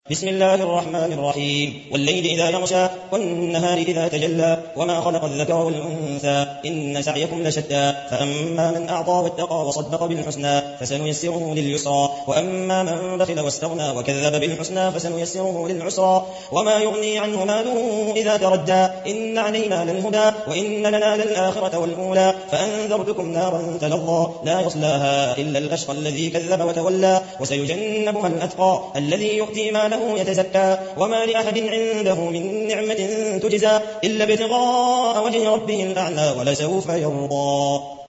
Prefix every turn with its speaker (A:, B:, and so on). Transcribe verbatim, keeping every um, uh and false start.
A: بسم الله الرحمن الرحيم والليل إذا يغشى والنهار إذا تجلى وما خلق الذكر والأنثى إن سعيكم لشتى فأما من أعطى واتقى وصدق بالحسنى فسنيسره لليسرى وأما من بخل واستغنى وكذب بالحسنى فسنيسره للعسرى وما يغني عنه ماله إذا تردى إن علينا للهدى وإن لنا للآخرة والأولى فأنذرتكم نارا تلظى لا يصلاها إلا الأشقى الذي كذب وتولى وسيجنبها الأتقى الذي يؤتي ماله يتزكى وما لأحد عنده من نعمة تجزى إلا ابتغاء وجه ربه الأعلى ولسوف يرضى.